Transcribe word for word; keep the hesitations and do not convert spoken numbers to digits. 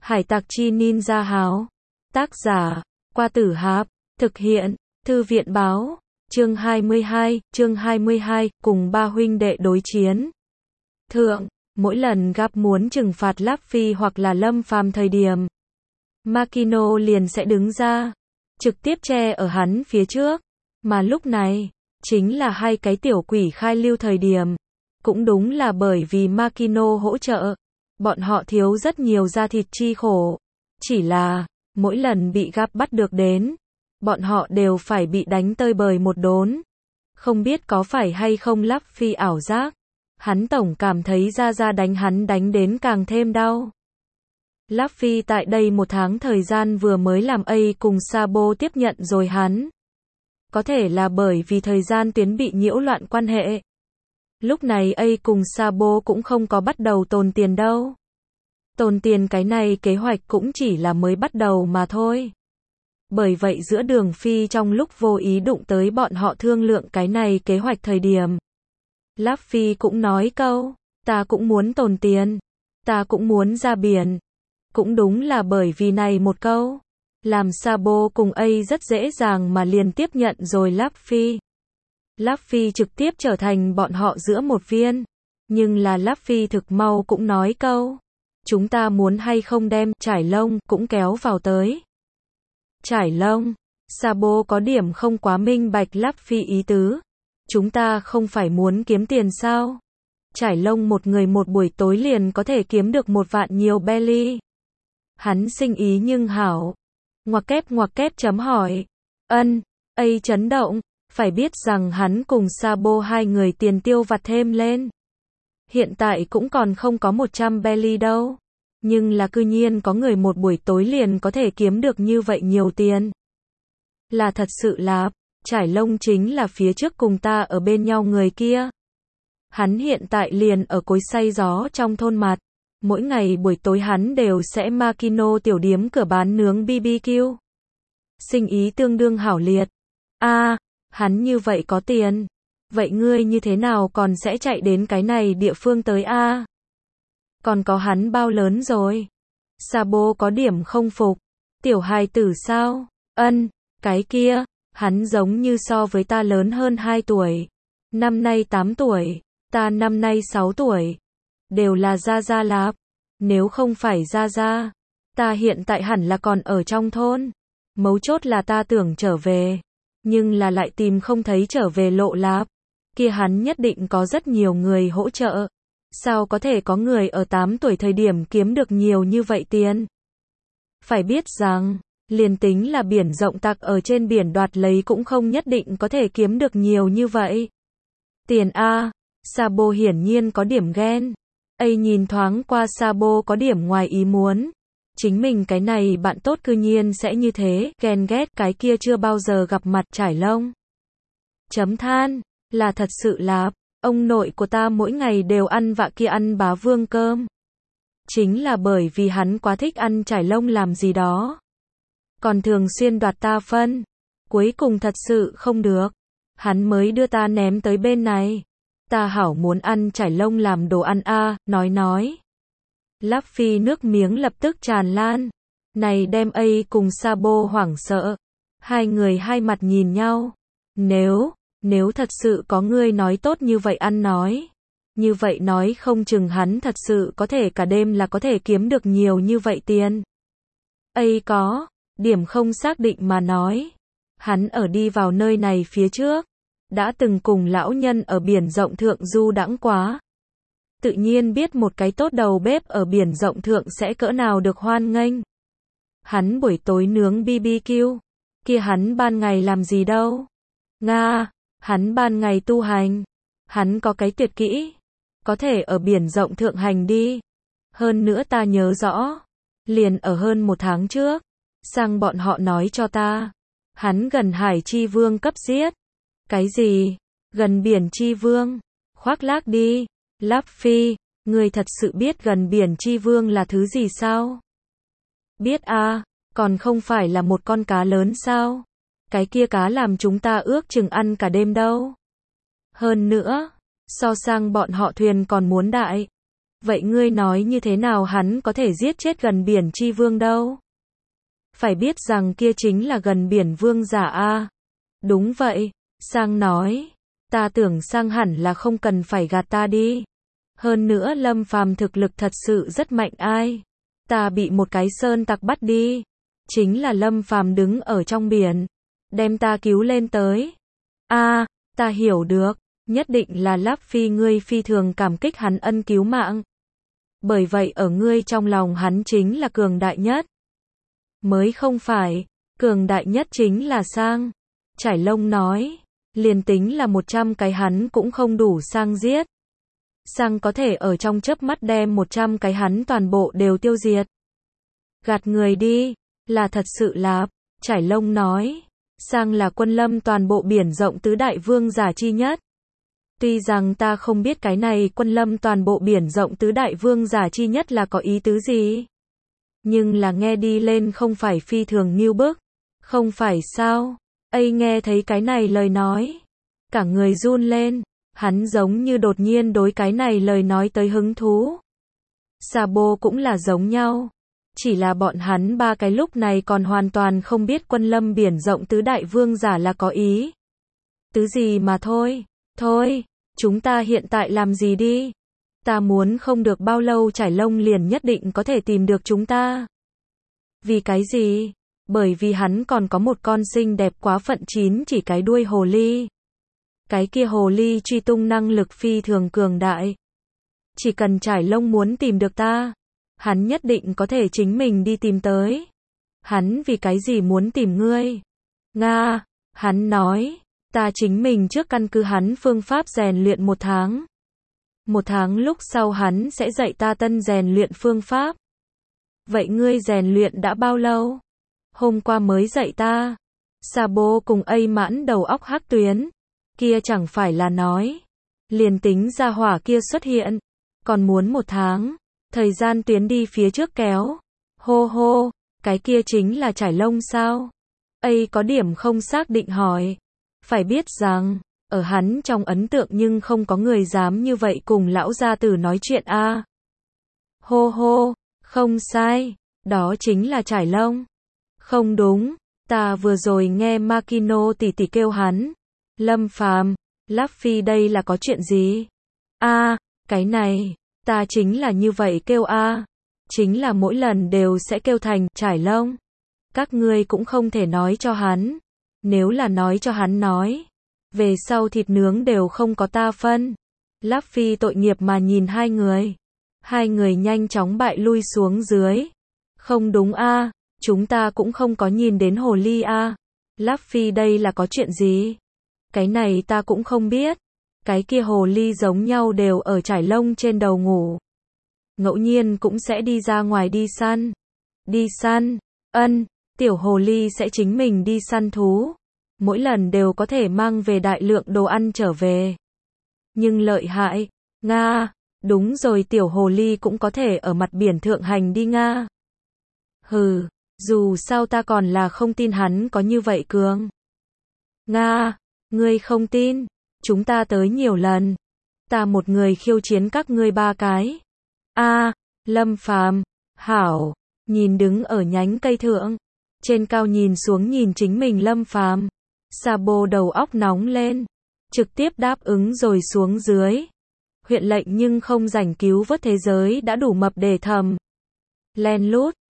Hải tặc chi ninja háo. Tác giả, Qua Tử Hạp. Thực hiện, Thư viện báo. Chương hai mươi hai, chương hai mươi hai, cùng ba huynh đệ đối chiến. Thượng, mỗi lần gặp muốn trừng phạt Luffy hoặc là Lâm Phàm thời điểm, Makino liền sẽ đứng ra, trực tiếp che ở hắn phía trước. Mà lúc này, chính là hai cái tiểu quỷ khai lưu thời điểm. Cũng đúng là bởi vì Makino hỗ trợ, bọn họ thiếu rất nhiều da thịt chi khổ. Chỉ là, mỗi lần bị gặp bắt được đến, bọn họ đều phải bị đánh tơi bời một đốn. Không biết có phải hay không Luffy ảo giác, hắn tổng cảm thấy Ra Ra đánh hắn đánh đến càng thêm đau. Luffy tại đây một tháng thời gian vừa mới làm A cùng Sabo tiếp nhận rồi hắn. Có thể là bởi vì thời gian tuyến bị nhiễu loạn quan hệ. Lúc này A cùng Sabo cũng không có bắt đầu tồn tiền đâu. Tồn tiền cái này kế hoạch cũng chỉ là mới bắt đầu mà thôi. Bởi vậy giữa đường phi trong lúc vô ý đụng tới bọn họ thương lượng cái này kế hoạch thời điểm, Luffy cũng nói câu, ta cũng muốn tồn tiền, ta cũng muốn ra biển. Cũng đúng là bởi vì này một câu, làm Sabo cùng A rất dễ dàng mà liền tiếp nhận rồi Luffy. Luffy trực tiếp trở thành bọn họ giữa một viên. Nhưng là Luffy thực mau cũng nói câu, chúng ta muốn hay không đem Trải Lông cũng kéo vào tới. Trải Lông, Sabo có điểm không quá minh bạch Luffy ý tứ. Chúng ta không phải muốn kiếm tiền sao? Trải Lông một người một buổi tối liền có thể kiếm được một vạn nhiều belly. Hắn sinh ý nhưng hảo. Ngoặc kép ngoặc kép chấm hỏi. Ân, A chấn động, phải biết rằng hắn cùng Sabo hai người tiền tiêu vặt thêm lên. Hiện tại cũng còn không có một trăm belly đâu. Nhưng là cư nhiên có người một buổi tối liền có thể kiếm được như vậy nhiều tiền. Là thật sự là, Trải Lông chính là phía trước cùng ta ở bên nhau người kia. Hắn hiện tại liền ở cối xay gió trong thôn mặt. Mỗi ngày buổi tối hắn đều sẽ Makino tiểu điếm cửa bán nướng bê bê quy. Sinh ý tương đương hảo liệt. A, à, hắn như vậy có tiền. Vậy ngươi như thế nào còn sẽ chạy đến cái này địa phương tới a? À? Còn có hắn bao lớn rồi? Sabo có điểm không phục. Tiểu hài tử sao? Ân, cái kia, hắn giống như so với ta lớn hơn hai tuổi. Năm nay tám tuổi, ta năm nay sáu tuổi. Đều là Ra Ra lạp. Nếu không phải Ra Ra, ta hiện tại hẳn là còn ở trong thôn. Mấu chốt là ta tưởng trở về, nhưng là lại tìm không thấy trở về lộ lạp. Kia hắn nhất định có rất nhiều người hỗ trợ. Sao có thể có người ở tám tuổi thời điểm kiếm được nhiều như vậy tiền? Phải biết rằng, liền tính là biển rộng tặc ở trên biển đoạt lấy cũng không nhất định có thể kiếm được nhiều như vậy. Tiền A, Sabo hiển nhiên có điểm ghen. A nhìn thoáng qua Sabo có điểm ngoài ý muốn. Chính mình cái này bạn tốt cư nhiên sẽ như thế, ghen ghét cái kia chưa bao giờ gặp mặt Trải Lông. Chấm than, là thật sự là, ông nội của ta mỗi ngày đều ăn vạ kia ăn bá vương cơm. Chính là bởi vì hắn quá thích ăn Trải Lông làm gì đó. Còn thường xuyên đoạt ta phân. Cuối cùng thật sự không được. Hắn mới đưa ta ném tới bên này. Ta hảo muốn ăn Trải Lông làm đồ ăn a, à, nói nói. Luffy nước miếng lập tức tràn lan. Này đem A cùng Sabo hoảng sợ. Hai người hai mặt nhìn nhau. Nếu, nếu thật sự có người nói tốt như vậy ăn nói. Như vậy nói không chừng hắn thật sự có thể cả đêm là có thể kiếm được nhiều như vậy tiền. A có, điểm không xác định mà nói. Hắn ở đi vào nơi này phía trước. Đã từng cùng lão nhân ở biển rộng thượng du đãng quá. Tự nhiên biết một cái tốt đầu bếp ở biển rộng thượng sẽ cỡ nào được hoan nghênh. Hắn buổi tối nướng bê bê quy. Kia hắn ban ngày làm gì đâu? Nga, hắn ban ngày tu hành. Hắn có cái tuyệt kỹ. Có thể ở biển rộng thượng hành đi. Hơn nữa ta nhớ rõ. Liền ở hơn một tháng trước. Sang bọn họ nói cho ta. Hắn gần Hải Chi Vương cấp giết. Cái gì? Gần biển Chi Vương? Khoác lác đi. Luffy, ngươi thật sự biết gần biển Chi Vương là thứ gì sao? Biết a, à, còn không phải là một con cá lớn sao? Cái kia cá làm chúng ta ước chừng ăn cả đêm đâu. Hơn nữa, so sang bọn họ thuyền còn muốn đại. Vậy ngươi nói như thế nào hắn có thể giết chết gần biển chi vương đâu? Phải biết rằng kia chính là gần biển vương giả a. Đúng vậy, Sang nói. Ta tưởng Sang hẳn là không cần phải gạt ta đi. Hơn nữa Lâm Phàm thực lực thật sự rất mạnh ai. Ta bị một cái sơn tặc bắt đi. Chính là Lâm Phàm đứng ở trong biển. Đem ta cứu lên tới. A, ta hiểu được. Nhất định là Láp Phi ngươi phi thường cảm kích hắn ân cứu mạng. Bởi vậy ở ngươi trong lòng hắn chính là cường đại nhất. Mới không phải, cường đại nhất chính là Sang. Trải Lông nói, liền tính là một trăm cái hắn cũng không đủ Sang giết. Sang có thể ở trong chớp mắt đem một trăm cái hắn toàn bộ đều tiêu diệt. Gạt người đi, là thật sự là, Trải Lông nói, Sang là quân lâm toàn bộ biển rộng tứ đại vương giả chi nhất. Tuy rằng ta không biết cái này quân lâm toàn bộ biển rộng tứ đại vương giả chi nhất là có ý tứ gì. Nhưng là nghe đi lên không phải phi thường ngưu bức. Không phải sao? Ây nghe thấy cái này lời nói. Cả người run lên. Hắn giống như đột nhiên đối cái này lời nói tới hứng thú. Sabo cũng là giống nhau. Chỉ là bọn hắn ba cái lúc này còn hoàn toàn không biết quân lâm biển rộng tứ đại vương giả là có ý tứ gì mà thôi. Thôi, chúng ta hiện tại làm gì đi? Ta muốn không được bao lâu Trải Lông liền nhất định có thể tìm được chúng ta. Vì cái gì? Bởi vì hắn còn có một con xinh đẹp quá phận chín chỉ cái đuôi hồ ly. Cái kia hồ ly truy tung năng lực phi thường cường đại. Chỉ cần Trải Lông muốn tìm được ta, hắn nhất định có thể chính mình đi tìm tới. Hắn vì cái gì muốn tìm ngươi? Nga, hắn nói. Ta chính mình trước căn cứ hắn phương pháp rèn luyện một tháng. Một tháng lúc sau hắn sẽ dạy ta tân rèn luyện phương pháp. Vậy ngươi rèn luyện đã bao lâu? Hôm qua mới dạy ta. Sabo cùng ây mãn đầu óc hắc tuyến. Kia chẳng phải là nói. Liền tính ra hỏa kia xuất hiện. Còn muốn một tháng. Thời gian tuyến đi phía trước kéo. Hô hô, cái kia chính là Trải Lông sao? Ây có điểm không xác định hỏi. Phải biết rằng, ở hắn trong ấn tượng nhưng không có người dám như vậy cùng lão gia tử nói chuyện a. À. Hô hô, không sai, đó chính là Trải Lông. Không đúng, ta vừa rồi nghe Makino tỷ tỷ kêu hắn. Lâm Phàm, Láp Phi đây là có chuyện gì? A, à, cái này, ta chính là như vậy kêu a. À. Chính là mỗi lần đều sẽ kêu thành Trải Lông. Các ngươi cũng không thể nói cho hắn. Nếu là nói cho hắn nói, về sau thịt nướng đều không có ta phân. Láp Phi tội nghiệp mà nhìn hai người. Hai người nhanh chóng bại lui xuống dưới. Không đúng a, à, chúng ta cũng không có nhìn đến hồ ly a. À. Láp Phi đây là có chuyện gì? Cái này ta cũng không biết. Cái kia hồ ly giống nhau đều ở Trải Lông trên đầu ngủ. Ngẫu nhiên cũng sẽ đi ra ngoài đi săn. Đi săn, ân. Tiểu hồ ly sẽ chính mình đi săn thú. Mỗi lần đều có thể mang về đại lượng đồ ăn trở về. Nhưng lợi hại, Nga, đúng rồi tiểu hồ ly cũng có thể ở mặt biển thượng hành đi Nga. Hừ, dù sao ta còn là không tin hắn có như vậy cường. Nga, ngươi không tin, chúng ta tới nhiều lần. Ta một người khiêu chiến các ngươi ba cái. A, à, Lâm Phàm, hảo, nhìn đứng ở nhánh cây thượng. Trên cao nhìn xuống nhìn chính mình Lâm Phàm, Sabo đầu óc nóng lên, trực tiếp đáp ứng rồi xuống dưới. Huyện lệnh nhưng không rảnh cứu vớt thế giới đã đủ mập để thầm. Len lút,